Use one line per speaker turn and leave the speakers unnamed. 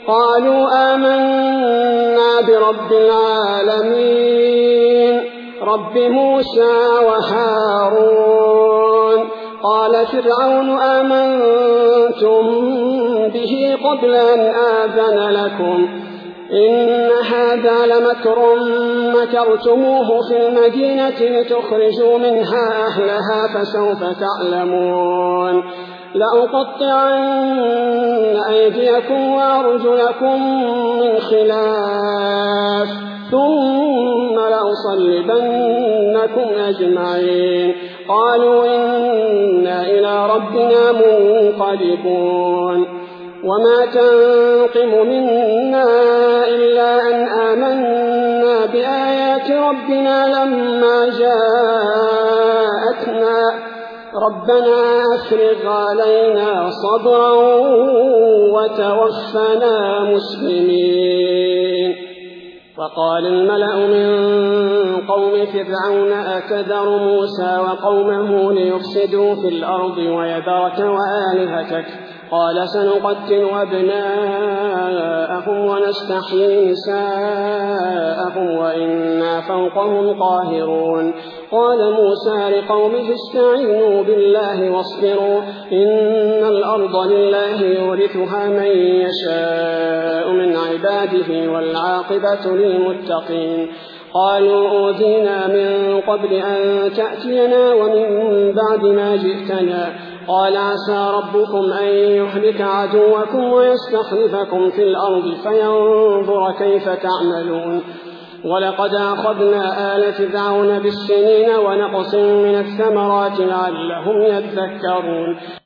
قالوا آمنا برب العالمين رب موسى وهارون. قال فرعون آمنتم به قبل أن آذن لكم إن هذا لمكر مكرتموه في المدينة لتخرجوا منها أهلها فسوف تعلمون. لأقطعن أيديكم وأرجلكم من خلاف ثم لأصلبنكم أجمعين. قالوا إنا إلى ربنا منقلبون. وما تنقم منا إلا أن آمنا بآيات ربنا لما جاءتنا ربنا أفرغ علينا صبرا وتوفنا مسلمين. وقال الملأ من قوم فرعون أتذر موسى وقومه ليفسدوا في الأرض ويذرك وآلهتك قال سنقتل أبناءهم ونستحيي نساءهم وإنا فوقهم قاهرون. قال موسى لقومه استعينوا بالله واصبروا إن الأرض لله يورثها من يشاء من عباده والعاقبة للمتقين. قالوا أوذينا من قبل أن تأتينا ومن بعد ما جئتنا قال عسى ربكم أن يهلك عدوكم ويستخلفكم في الأرض فينظر كيف تعملون. ولقد أخذنا آل فرعون بالسنين ونقص من الثمرات لعلهم يذكرون.